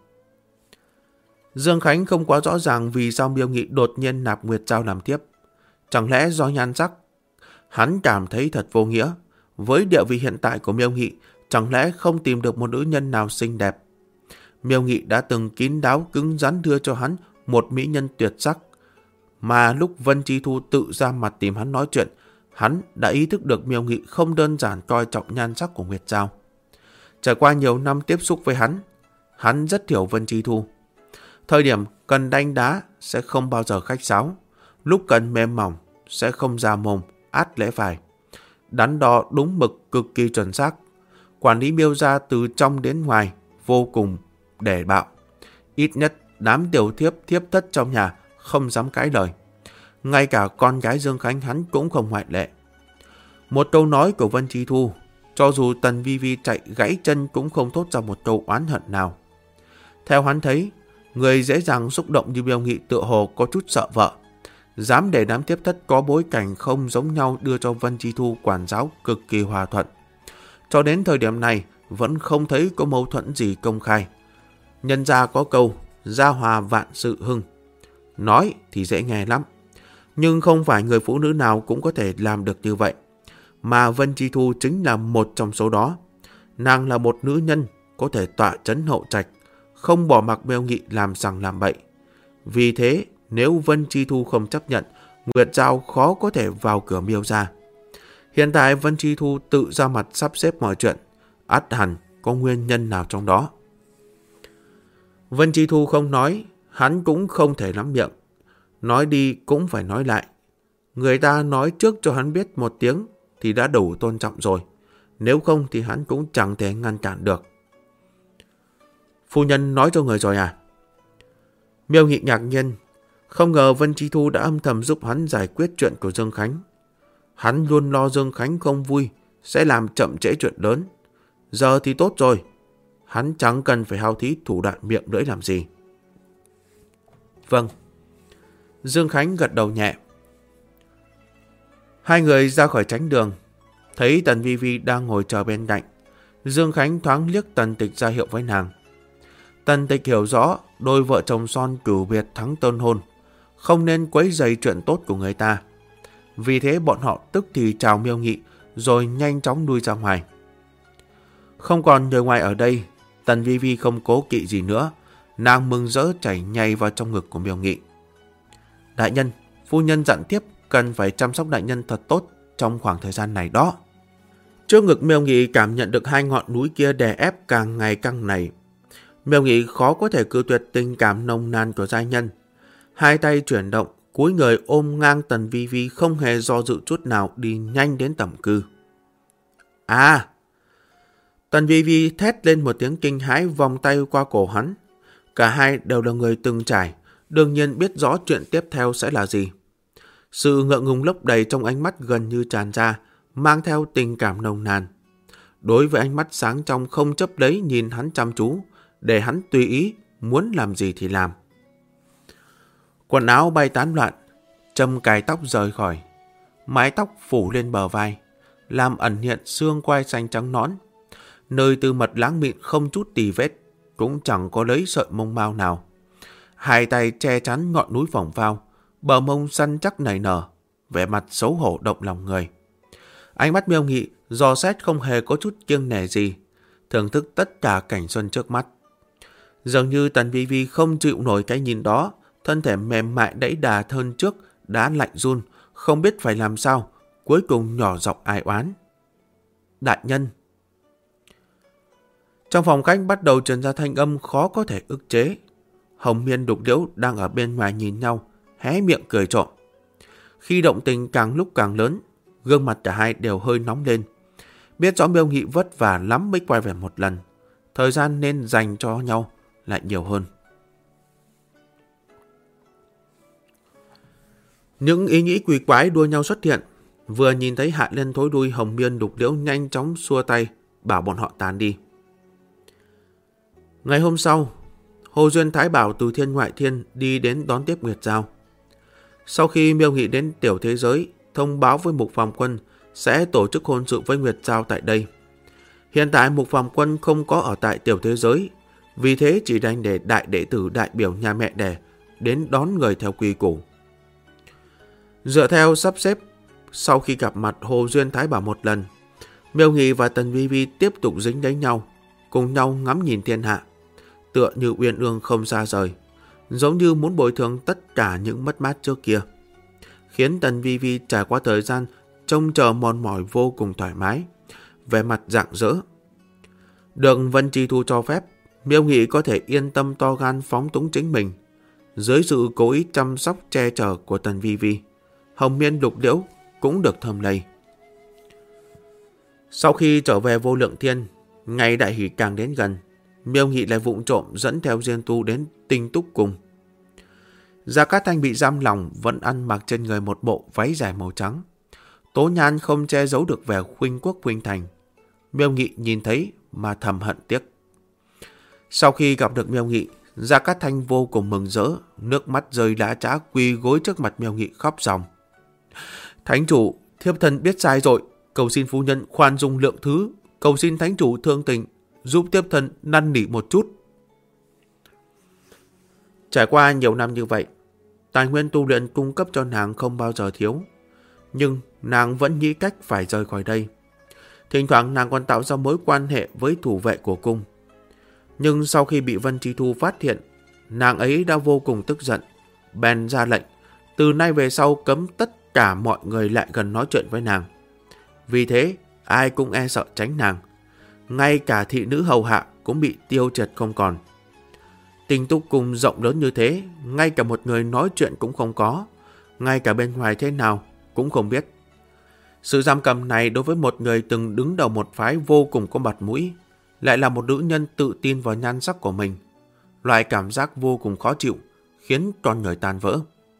Dương Khánh không quá rõ ràng vì sao Miêu Nghị đột nhiên nạp Nguyệt Giao làm tiếp. Chẳng lẽ do nhan sắc? Hắn cảm thấy thật vô nghĩa. Với địa vị hiện tại của Miêu Nghị, chẳng lẽ không tìm được một nữ nhân nào xinh đẹp? Miêu Nghị đã từng kín đáo cứng rắn đưa cho hắn một mỹ nhân tuyệt sắc. Mà lúc Vân Chi Thu tự ra mặt tìm hắn nói chuyện, hắn đã ý thức được Miêu Nghị không đơn giản coi trọng nhan sắc của Nguyệt Giao. Trải qua nhiều năm tiếp xúc với hắn rất hiểu Vân Chi Thu. Thời điểm cần đánh đá sẽ không bao giờ khách sáo, lúc cần mềm mỏng sẽ không ra mồm, át lẽ phải. Đắn đo đúng mực cực kỳ chuẩn xác. Quản lý Miêu gia từ trong đến ngoài vô cùng để bạo. Ít nhất đám tiểu thiếp thiếp thất trong nhà không dám cãi lời. Ngay cả con gái Dương Khánh hắn cũng không ngoại lệ. Một câu nói của Vân Chi Thu, cho dù Tần Vi Vi chạy gãy chân cũng không thốt ra một câu oán hận nào. Theo hắn thấy, người dễ dàng xúc động như Miêu Nghị tựa hồ có chút sợ vợ. Dám để đám thiếp thất có bối cảnh không giống nhau đưa cho Vân Chi Thu quản giáo cực kỳ hòa thuận. Cho đến thời điểm này vẫn không thấy có mâu thuẫn gì công khai. Nhân gia có câu gia hòa vạn sự hưng. Nói thì dễ nghe lắm, nhưng không phải người phụ nữ nào cũng có thể làm được như vậy. Mà Vân Chi Thu chính là một trong số đó. Nàng là một nữ nhân có thể tọa trấn hậu trạch, không bỏ mặc Miêu Nghị làm sằng làm bậy. Vì thế, nếu Vân Chi Thu không chấp nhận, Nguyệt Giao khó có thể vào cửa Miêu gia. Hiện tại Vân Chi Thu tự ra mặt sắp xếp mọi chuyện, ắt hẳn có nguyên nhân nào trong đó. Vân Chi Thu không nói, hắn cũng không thể lắm miệng. Nói đi cũng phải nói lại. Người ta nói trước cho hắn biết một tiếng thì đã đủ tôn trọng rồi. Nếu không thì hắn cũng chẳng thể ngăn cản được. Phu nhân nói cho người rồi à? Miêu Nghị ngạc nhiên. Không ngờ Vân Chi Thu đã âm thầm giúp hắn giải quyết chuyện của Dương Khánh. Hắn luôn lo Dương Khánh không vui, sẽ làm chậm trễ chuyện lớn. Giờ thì tốt rồi. Hắn chẳng cần phải hao thí thủ đoạn miệng lưỡi làm gì. Vâng. Dương Khánh gật đầu nhẹ. Hai người ra khỏi tránh đường. Thấy Tần Vi Vi đang ngồi chờ bên cạnh. Dương Khánh thoáng liếc Tần Tịch ra hiệu với nàng. Tần Tịch hiểu rõ đôi vợ chồng son cửu biệt thắng tân hôn, không nên quấy rầy chuyện tốt của người ta. Vì thế bọn họ tức thì chào Miêu Nghị rồi nhanh chóng lui ra ngoài. Không còn người ngoài ở đây, Tần Vi Vi không cố kỵ gì nữa. Nàng mừng rỡ chảy nhảy vào trong ngực của Miêu Nghị. Đại nhân, phu nhân dặn tiếp cần phải chăm sóc đại nhân thật tốt trong khoảng thời gian này đó. Trước ngực Miêu Nghị cảm nhận được hai ngọn núi kia đè ép càng ngày căng nảy. Miêu Nghị khó có thể cự tuyệt tình cảm nồng nàn của giai nhân. Hai tay chuyển động, cúi người ôm ngang Tần Vi Vi không hề do dự chút nào đi nhanh đến tẩm cư. À! Tần Vi Vi thét lên một tiếng kinh hãi vòng tay qua cổ hắn. Cả hai đều là người từng trải, đương nhiên biết rõ chuyện tiếp theo sẽ là gì. Sự ngượng ngùng lấp đầy trong ánh mắt gần như tràn ra, mang theo tình cảm nồng nàn. Đối với ánh mắt sáng trong không chấp lấy nhìn hắn chăm chú, để hắn tùy ý, muốn làm gì thì làm. Quần áo bay tán loạn, châm cài tóc rời khỏi, mái tóc phủ lên bờ vai, làm ẩn hiện xương quai xanh trắng nõn. Nơi tư mật láng mịn không chút tì vết, cũng chẳng có lấy sợi mông mao nào. Hai tay che chắn ngọn núi phỏng phao, bờ mông săn chắc nảy nở, vẻ mặt xấu hổ động lòng người. Ánh mắt Miêu Nghị dò xét không hề có chút kiêng nể gì, thưởng thức tất cả cảnh xuân trước mắt. Dường như Tần Vi Vi không chịu nổi cái nhìn đó, thân thể mềm mại đẫy đà hơn trước đã lạnh run, không biết phải làm sao, cuối cùng nhỏ giọng ai oán. Đại nhân! Trong phòng khách bắt đầu truyền ra thanh âm khó có thể ức chế. Hồng Miên Đục Liễu đang ở bên ngoài nhìn nhau, hé miệng cười trộm. Khi động tình càng lúc càng lớn, gương mặt cả hai đều hơi nóng lên. Biết rõ Miêu Nghị vất vả lắm mới quay về một lần, thời gian nên dành cho nhau lại nhiều hơn. Những ý nghĩ quỷ quái đua nhau xuất hiện. Vừa nhìn thấy Hạ Liên thối đuôi, Hồng Miên Đục Liễu nhanh chóng xua tay, bảo bọn họ tán đi. Ngày hôm sau, Hồ Duyên Thái bảo từ Thiên Ngoại Thiên đi đến đón tiếp Nguyệt Giao. Sau khi Miêu Nghị đến tiểu thế giới, thông báo với Mục Phàm Quân sẽ tổ chức hôn sự với Nguyệt Giao tại đây. Hiện tại Mục Phàm Quân không có ở tại tiểu thế giới, vì thế chỉ đành để đại đệ tử đại biểu nhà mẹ đẻ đến đón người theo quy củ. Dựa theo sắp xếp, sau khi gặp mặt Hồ Duyên Thái bảo một lần, Miêu Nghị và Tần Vi Vi tiếp tục dính lấy nhau, cùng nhau ngắm nhìn thiên hạ, tựa như uyên ương không xa rời, giống như muốn bồi thường tất cả những mất mát trước kia, khiến Tần Vi Vi trải qua thời gian trông chờ mòn mỏi vô cùng thoải mái, vẻ mặt rạng rỡ. Được Vân Chi Thu cho phép, Miêu Nghị có thể yên tâm to gan phóng túng chính mình. Dưới sự cố ý chăm sóc che chở của Tần Vi Vi, Hồng Miên Đục Liễu cũng được thơm lây. Sau khi trở về Vô Lượng Thiên, ngày đại hỷ càng đến gần, Miêu Nghị lại vụng trộm dẫn theo Diên Tu đến Tinh Túc Cung. Gia Cát Thanh bị giam lòng, vẫn ăn mặc trên người một bộ váy dài màu trắng. Tố nhan không che giấu được vẻ khuynh quốc khuynh thành. Miêu Nghị nhìn thấy mà thầm hận tiếc. Sau khi gặp được Miêu Nghị, Gia Cát Thanh vô cùng mừng rỡ, nước mắt rơi lã chã quỳ gối trước mặt Miêu Nghị khóc ròng. Thánh chủ, thiếp thân biết sai rồi, cầu xin phu nhân khoan dung lượng thứ, cầu xin thánh chủ thương tình, giúp thiếp thân năn nỉ một chút. Trải qua nhiều năm như vậy, tài nguyên tu luyện cung cấp cho nàng không bao giờ thiếu, nhưng nàng vẫn nghĩ cách phải rời khỏi đây. Thỉnh thoảng nàng còn tạo ra mối quan hệ với thủ vệ của cung. Nhưng sau khi bị Vân Chi Thu phát hiện, nàng ấy đã vô cùng tức giận, bèn ra lệnh từ nay về sau cấm tất cả mọi người lại gần nói chuyện với nàng. Vì thế, ai cũng e sợ tránh nàng. Ngay cả thị nữ hầu hạ cũng bị tiêu triệt không còn. Tinh Túc Cung rộng lớn như thế, ngay cả một người nói chuyện cũng không có, ngay cả bên ngoài thế nào cũng không biết. Sự giam cầm này đối với một người từng đứng đầu một phái vô cùng có mặt mũi, lại là một nữ nhân tự tin vào nhan sắc của mình. Loại cảm giác vô cùng khó chịu, khiến con người tan vỡ.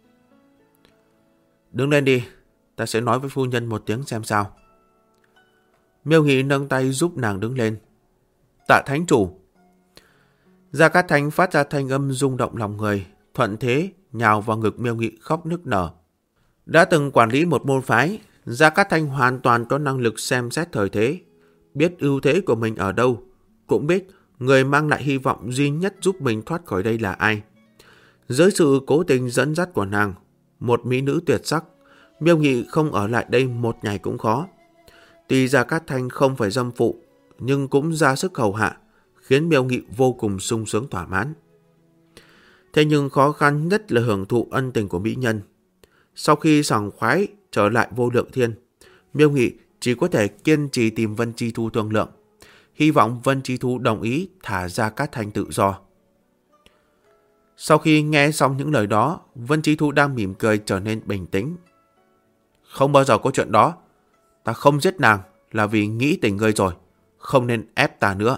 Đứng lên đi, ta sẽ nói với phu nhân một tiếng xem sao. Miêu Nghị nâng tay giúp nàng đứng lên. Tạ thánh chủ. Gia Cát Thanh phát ra thanh âm rung động lòng người, thuận thế nhào vào ngực Miêu Nghị khóc nức nở. Đã từng quản lý một môn phái, Gia Cát Thanh hoàn toàn có năng lực xem xét thời thế, biết ưu thế của mình ở đâu, cũng biết người mang lại hy vọng duy nhất giúp mình thoát khỏi đây là ai. Dưới sự cố tình dẫn dắt của nàng, một mỹ nữ tuyệt sắc, Miêu Nghị không ở lại đây một ngày cũng khó. Tuy Gia Cát Thanh không phải dâm phụ, nhưng cũng ra sức hầu hạ, khiến Miêu Nghị vô cùng sung sướng thỏa mãn. Thế nhưng khó khăn nhất là hưởng thụ ân tình của mỹ nhân. Sau khi sảng khoái trở lại Vô Lượng Thiên, Miêu Nghị chỉ có thể kiên trì tìm Vân Chi Thu thương lượng, hy vọng Vân Chi Thu đồng ý thả Gia Cát Thanh tự do. Sau khi nghe xong những lời đó, Vân Chi Thu đang mỉm cười trở nên bình tĩnh. Không bao giờ có chuyện đó. Ta không giết nàng là vì nghĩ tình ngươi rồi, không nên ép ta nữa.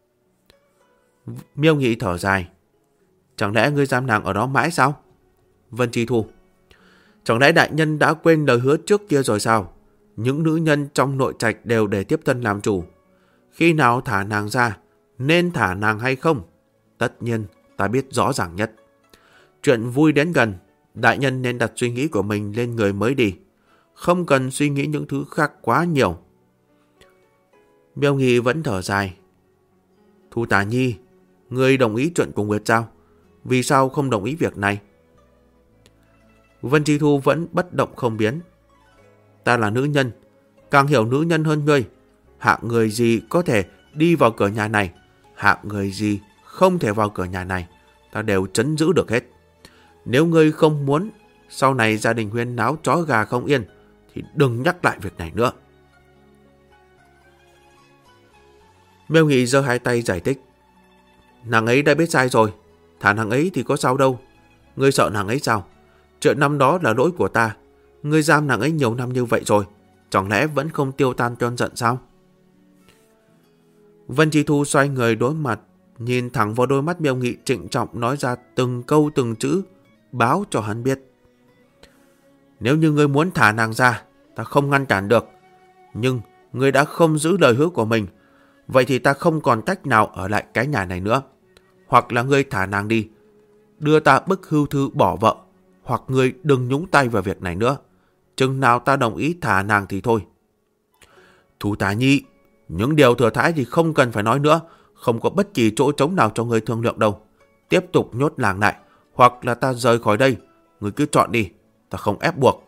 Miêu Nghị thở dài. Chẳng lẽ ngươi giam nàng ở đó mãi sao? Vân Chi Thu. Chẳng lẽ đại nhân đã quên lời hứa trước kia rồi sao? Những nữ nhân trong nội trạch đều để tiếp thân làm chủ. Khi nào thả nàng ra, nên thả nàng hay không? Tất nhiên, ta biết rõ ràng nhất. Chuyện vui đến gần, đại nhân nên đặt suy nghĩ của mình lên người mới đi. Không cần suy nghĩ những thứ khác quá nhiều. Miêu Nghị vẫn thở dài. Thu Tả Nhi, ngươi đồng ý chuyện cùng Nguyệt Giao. Vì sao không đồng ý việc này? Vân Chi Thu vẫn bất động không biến. Ta là nữ nhân, càng hiểu nữ nhân hơn ngươi. Hạng người gì có thể đi vào cửa nhà này, hạng người gì không thể vào cửa nhà này, ta đều trấn giữ được hết. Nếu ngươi không muốn sau này gia đình huyên náo chó gà không yên, thì đừng nhắc lại việc này nữa. Miêu Nghị giơ hai tay giải thích. Nàng ấy đã biết sai rồi. Thả nàng ấy thì có sao đâu. Ngươi sợ nàng ấy sao? Chuyện năm đó là lỗi của ta. Ngươi giam nàng ấy nhiều năm như vậy rồi. Chẳng lẽ vẫn không tiêu tan cơn giận sao? Vân Chi Thu xoay người đối mặt, nhìn thẳng vào đôi mắt Miêu Nghị, trịnh trọng nói ra từng câu từng chữ, báo cho hắn biết. Nếu như ngươi muốn thả nàng ra, ta không ngăn cản được. Nhưng ngươi đã không giữ lời hứa của mình. Vậy thì ta không còn cách nào ở lại cái nhà này nữa. Hoặc là ngươi thả nàng đi, đưa ta bức hưu thư bỏ vợ. Hoặc ngươi đừng nhúng tay vào việc này nữa. Chừng nào ta đồng ý thả nàng thì thôi. Thu Tả Nhi, những điều thừa thãi thì không cần phải nói nữa. Không có bất kỳ chỗ trống nào cho ngươi thương lượng đâu. Tiếp tục nhốt nàng lại, hoặc là ta rời khỏi đây. Ngươi cứ chọn đi, ta không ép buộc.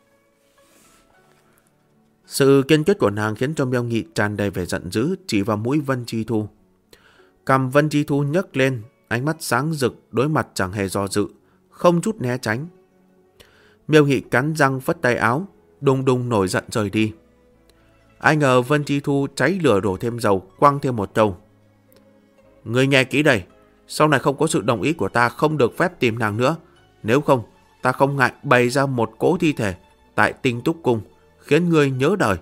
Sự kiên quyết của nàng khiến cho Miêu Nghị tràn đầy vẻ giận dữ, chỉ vào mũi Vân Chi Thu. Cằm Vân Chi Thu nhấc lên, ánh mắt sáng rực, đối mặt chẳng hề do dự, không chút né tránh. Miêu Nghị cắn răng phất tay áo, đùng đùng nổi giận rời đi. Ai ngờ Vân Chi Thu cháy lửa đổ thêm dầu, quăng thêm một câu. Ngươi nghe kỹ đây, sau này không có sự đồng ý của ta không được phép tìm nàng nữa. Nếu không, ta không ngại bày ra một cỗ thi thể tại Tinh Túc Cung, khiến ngươi nhớ đời.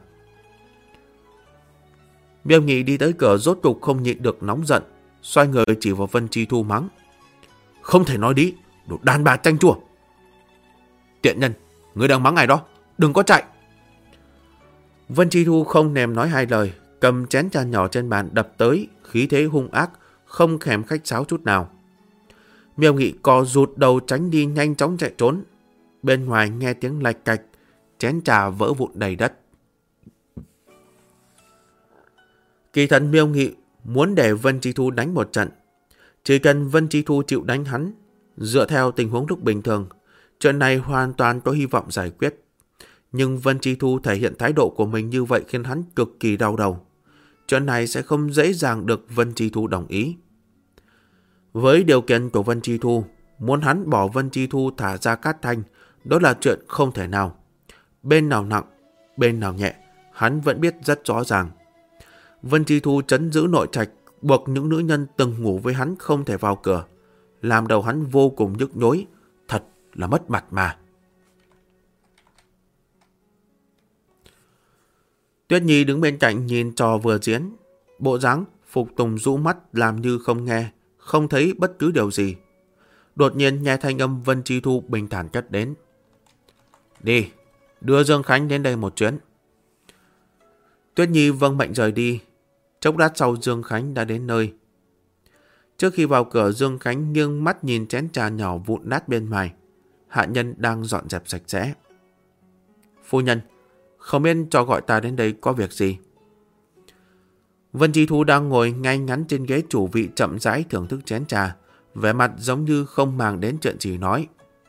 Miêu Nghị đi tới cửa, rốt cục không nhịn được nóng giận, xoay người chỉ vào Vân Chi Thu mắng. Không thể nói đi, đồ đàn bà chanh chua. Tiện nhân, ngươi đang mắng ai đó, đừng có chạy. Vân Chi Thu không nèm nói hai lời, cầm chén trà nhỏ trên bàn đập tới, khí thế hung ác, không thèm khách sáo chút nào. Miêu Nghị co rụt đầu tránh đi, nhanh chóng chạy trốn. Bên ngoài nghe tiếng lạch cạch, chén trà vỡ vụn đầy đất. Kỳ thật Miêu Nghị muốn để Vân Chi Thu đánh một trận. Chỉ cần Vân Chi Thu chịu đánh hắn, dựa theo tình huống lúc bình thường, chuyện này hoàn toàn có hy vọng giải quyết. Nhưng Vân Chi Thu thể hiện thái độ của mình như vậy khiến hắn cực kỳ đau đầu. Chuyện này sẽ không dễ dàng được Vân Chi Thu đồng ý. Với điều kiện của Vân Chi Thu, muốn hắn bỏ Vân Chi Thu thả ra Cát Thanh, đó là chuyện không thể nào. Bên nào nặng, bên nào nhẹ, hắn vẫn biết rất rõ ràng. Vân Chi Thu trấn giữ nội trạch, buộc những nữ nhân từng ngủ với hắn không thể vào cửa, làm đầu hắn vô cùng nhức nhối, thật là mất mặt mà. Tuyết Nhi đứng bên cạnh nhìn trò vừa diễn, bộ dáng phục tùng rũ mắt làm như không nghe, không thấy bất cứ điều gì. Đột nhiên nghe thanh âm Vân Chi Thu bình thản cất đến. Đi, đưa Dương Khánh đến đây một chuyến. Tuyết Nhi vâng mệnh rời đi. Chốc lát sau Dương Khánh đã đến nơi. Trước khi vào cửa, Dương Khánh nghiêng mắt nhìn chén trà nhỏ vụn nát bên ngoài. Hạ nhân đang dọn dẹp sạch sẽ. Phu nhân, không biết cho gọi ta đến đây có việc gì? Vân Chi Thu đang ngồi ngay ngắn trên ghế chủ vị chậm rãi thưởng thức chén trà, vẻ mặt giống như không màng đến chuyện gì nói.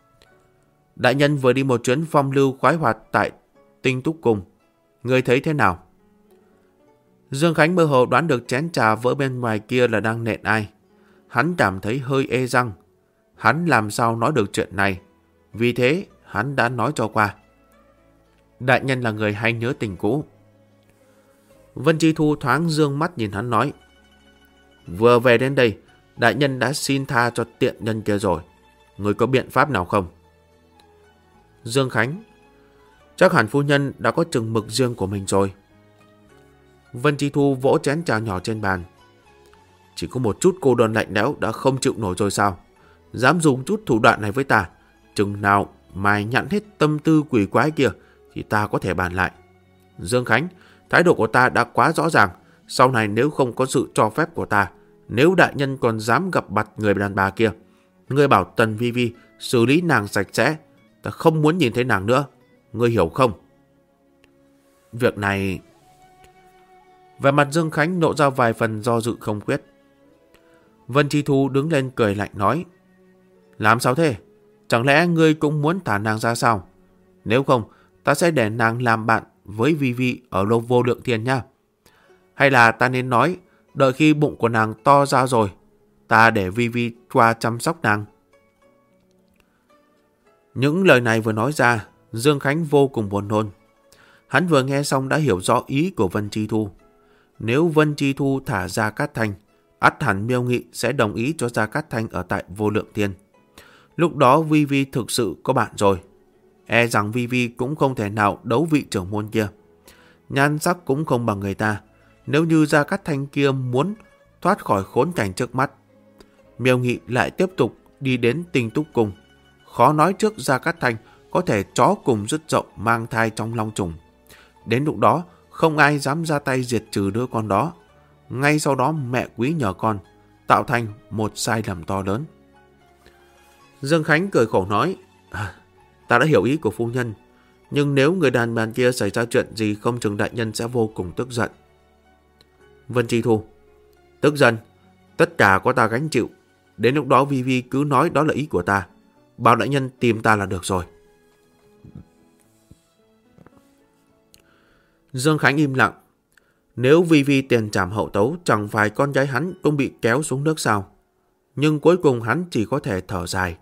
Đại nhân vừa đi một chuyến phong lưu khoái hoạt tại Tinh Túc Cung. Ngươi thấy thế nào? Dương Khánh mơ hồ đoán được chén trà vỡ bên ngoài kia là đang nện ai. Hắn cảm thấy hơi ê răng. Hắn làm sao nói được chuyện này? Vì thế, hắn đã nói cho qua. Đại nhân là người hay nhớ tình cũ. Vân Chi Thu thoáng dương mắt nhìn hắn nói. Vừa về đến đây, đại nhân đã xin tha cho tiện nhân kia rồi. Người có biện pháp nào không? Dương Khánh, chắc hẳn phu nhân đã có chừng mực riêng của mình rồi. Vân Chi Thu vỗ chén trà nhỏ trên bàn. Chỉ có một chút cô đơn lạnh lẽo đã không chịu nổi rồi sao? Dám dùng chút thủ đoạn này với ta, chừng nào mày nhặn hết tâm tư quỷ quái kia thì ta có thể bàn lại. Dương Khánh, thái độ của ta đã quá rõ ràng. Sau này nếu không có sự cho phép của ta, nếu đại nhân còn dám gặp mặt người đàn bà kia, ngươi bảo Tần Vi Vi xử lý nàng sạch sẽ. Ta không muốn nhìn thấy nàng nữa. Ngươi hiểu không? Việc này... Về mặt Dương Khánh nộ ra vài phần do dự không quyết. Vân Chi Thu đứng lên cười lạnh nói. Làm sao thế? Chẳng lẽ ngươi cũng muốn thả nàng ra sao? Nếu không, ta sẽ để nàng làm bạn với Vi Vi ở Lô Vô Lượng Thiên nha. Hay là ta nên nói, đợi khi bụng của nàng to ra rồi, ta để Vi Vi qua chăm sóc nàng. Những lời này vừa nói ra, Dương Khánh vô cùng buồn nôn. Hắn vừa nghe xong đã hiểu rõ ý của Vân Chi Thu. Nếu Vân Chi Thu thả Gia Cát Thanh, ắt hẳn Miêu Nghị sẽ đồng ý cho Gia Cát Thanh ở tại Vô Lượng Thiên. Lúc đó Vi Vi thực sự có bạn rồi. E rằng Vi Vi cũng không thể nào đấu vị trưởng môn kia. Nhan sắc cũng không bằng người ta. Nếu như Gia Cát Thanh kia muốn thoát khỏi khốn cảnh trước mắt, Miêu Nghị lại tiếp tục đi đến Tinh Túc Cung. Khó nói trước Gia Cát Thanh có thể chó cùng rứt rộng mang thai trong long trùng. Đến lúc đó, không ai dám ra tay diệt trừ đứa con đó. Ngay sau đó mẹ quý nhờ con, tạo thành một sai lầm to lớn. Dương Khánh cười khổ nói, ta đã hiểu ý của phu nhân, nhưng nếu người đàn bà kia xảy ra chuyện gì không chừng đại nhân sẽ vô cùng tức giận. Vân Chi Thu, tức giận, tất cả có ta gánh chịu. Đến lúc đó Vi Vi cứ nói đó là ý của ta, bảo đại nhân tìm ta là được rồi. Dương Khánh im lặng. Nếu Vi Vi tiền trảm hậu tấu, chẳng phải con gái hắn cũng bị kéo xuống nước sao? Nhưng cuối cùng hắn chỉ có thể thở dài.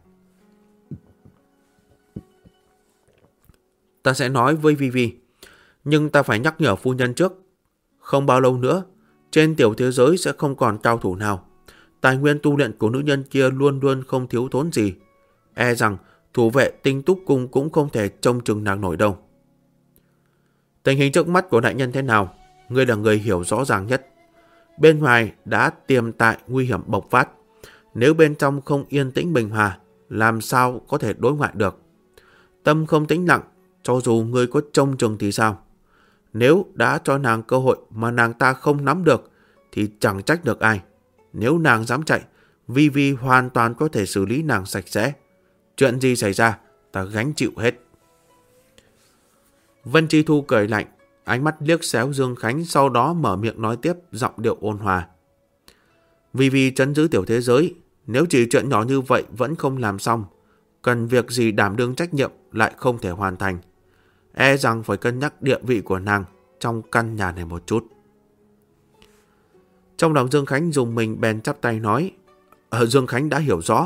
Ta sẽ nói với Vi Vi, nhưng ta phải nhắc nhở phu nhân trước. Không bao lâu nữa, trên tiểu thế giới sẽ không còn cao thủ nào. Tài nguyên tu luyện của nữ nhân kia luôn luôn không thiếu thốn gì. E rằng thủ vệ Tinh Túc Cung cũng không thể trông chừng nàng nổi đâu. Tình hình trước mắt của đại nhân thế nào? Ngươi là người hiểu rõ ràng nhất. Bên ngoài đã tiềm tại nguy hiểm bộc phát. Nếu bên trong không yên tĩnh bình hòa, làm sao có thể đối ngoại được? Tâm không tĩnh lặng, cho dù ngươi có trông chừng thì sao? Nếu đã cho nàng cơ hội mà nàng ta không nắm được, thì chẳng trách được ai. Nếu nàng dám chạy, Vi Vi hoàn toàn có thể xử lý nàng sạch sẽ. Chuyện gì xảy ra, ta gánh chịu hết. Vân Chi Thu cười lạnh, ánh mắt liếc xéo Dương Khánh, sau đó mở miệng nói tiếp, giọng điệu ôn hòa. Vi Vi trấn giữ tiểu thế giới, nếu chỉ chuyện nhỏ như vậy vẫn không làm xong, cần việc gì đảm đương trách nhiệm lại không thể hoàn thành. E rằng phải cân nhắc địa vị của nàng trong căn nhà này một chút. Trong lòng Dương Khánh dùng mình bèn chắp tay nói, Dương Khánh đã hiểu rõ.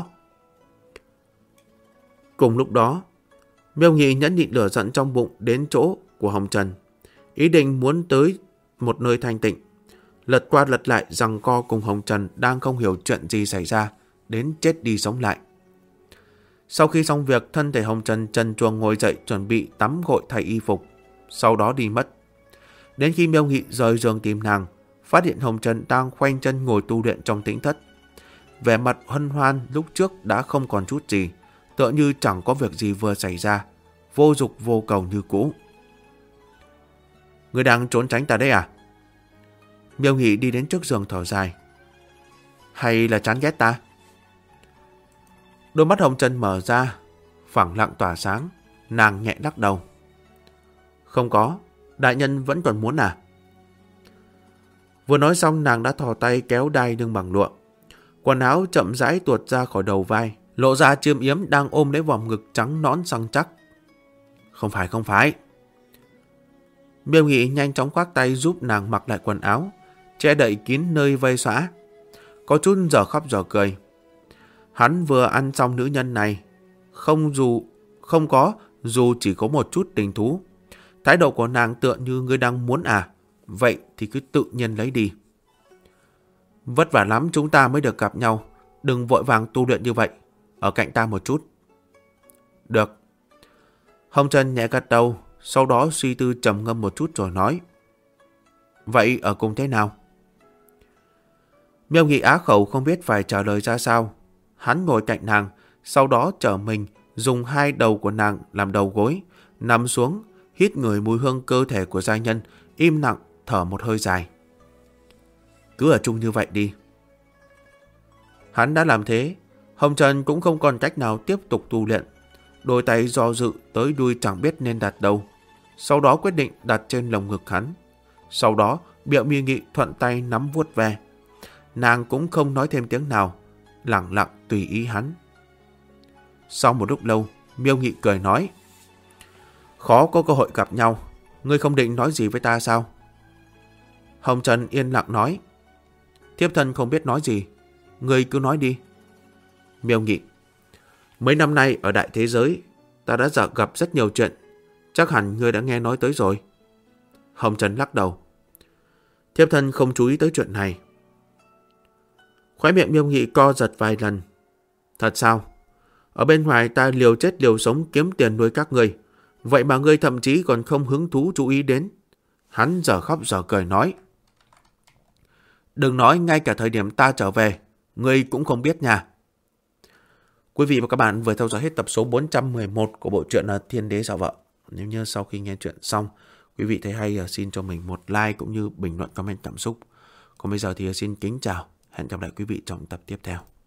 Cùng lúc đó, Miêu Nghị nhẫn nhịn lửa giận trong bụng đến chỗ của Hồng Trần, ý định muốn tới một nơi thanh tịnh. Lật qua lật lại giằng co cùng Hồng Trần đang không hiểu chuyện gì xảy ra, đến chết đi sống lại. Sau khi xong việc, thân thể Hồng Trần trần truồng ngồi dậy chuẩn bị tắm gội thay y phục, sau đó đi mất. Đến khi Miêu Nghị rời giường tìm nàng, phát hiện Hồng Trần đang khoanh chân ngồi tu luyện trong tĩnh thất. Vẻ mặt hân hoan lúc trước đã không còn chút gì, tựa như chẳng có việc gì vừa xảy ra, vô dục vô cầu như cũ. Người đang trốn tránh ta đấy à? Miêu Nghị đi đến trước giường thở dài. Hay là chán ghét ta? Đôi mắt Hồng Trần mở ra, phẳng lặng tỏa sáng, nàng nhẹ lắc đầu. Không có, đại nhân vẫn còn muốn à? Vừa nói xong nàng đã thò tay kéo đai đương bằng lụa. Quần áo chậm rãi tuột ra khỏi đầu vai, lộ ra chiêm yếm đang ôm lấy vòng ngực trắng nõn săn chắc. Không phải. Miêu Nghị nhanh chóng khoác tay giúp nàng mặc lại quần áo, che đậy kín nơi vây xõa. Có chút giờ khóc giờ cười. Hắn vừa ăn xong nữ nhân này, không có dù chỉ có một chút tình thú. Thái độ của nàng tựa như ngươi đang muốn à, vậy thì cứ tự nhiên lấy đi. Vất vả lắm chúng ta mới được gặp nhau, đừng vội vàng tu luyện như vậy, ở cạnh ta một chút. Được. Hồng Trần nhẹ gật đầu, sau đó suy tư trầm ngâm một chút rồi nói. Vậy ở cùng thế nào? Miêu Nghị á khẩu không biết phải trả lời ra sao. Hắn ngồi cạnh nàng, sau đó trở mình dùng hai đầu của nàng làm đầu gối, nằm xuống, hít ngửi mùi hương cơ thể của giai nhân, im lặng thở một hơi dài. Cứ ở chung như vậy đi. Hắn đã làm thế, Hồng Trần cũng không còn cách nào tiếp tục tu luyện. Đôi tay do dự tới đuôi chẳng biết nên đặt đâu, sau đó quyết định đặt trên lồng ngực hắn. Sau đó Miêu Nghị thuận tay nắm vuốt ve. Nàng cũng không nói thêm tiếng nào, lặng lặng tùy ý hắn. Sau một lúc lâu, Miêu Nghị cười nói. Khó có cơ hội gặp nhau, ngươi không định nói gì với ta sao? Hồng Trần yên lặng nói. Thiếp thân không biết nói gì, ngươi cứ nói đi. Miêu Nghị. Mấy năm nay ở đại thế giới, ta đã gặp rất nhiều chuyện, chắc hẳn ngươi đã nghe nói tới rồi. Hồng Trần lắc đầu. Thiếp thân không chú ý tới chuyện này. Khóe miệng Miêu Nghị co giật vài lần. Thật sao? Ở bên ngoài ta liều chết liều sống kiếm tiền nuôi các ngươi, vậy mà ngươi thậm chí còn không hứng thú chú ý đến. Hắn giờ khóc giờ cười nói. Đừng nói ngay cả thời điểm ta trở về, ngươi cũng không biết nha. Quý vị và các bạn vừa theo dõi hết tập số 411 của bộ truyện Thiên Đế Dạo Vợ. Nếu như sau khi nghe chuyện xong, quý vị thấy hay xin cho mình một like cũng như bình luận comment cảm xúc. Còn bây giờ thì xin kính chào, hẹn gặp lại quý vị trong tập tiếp theo.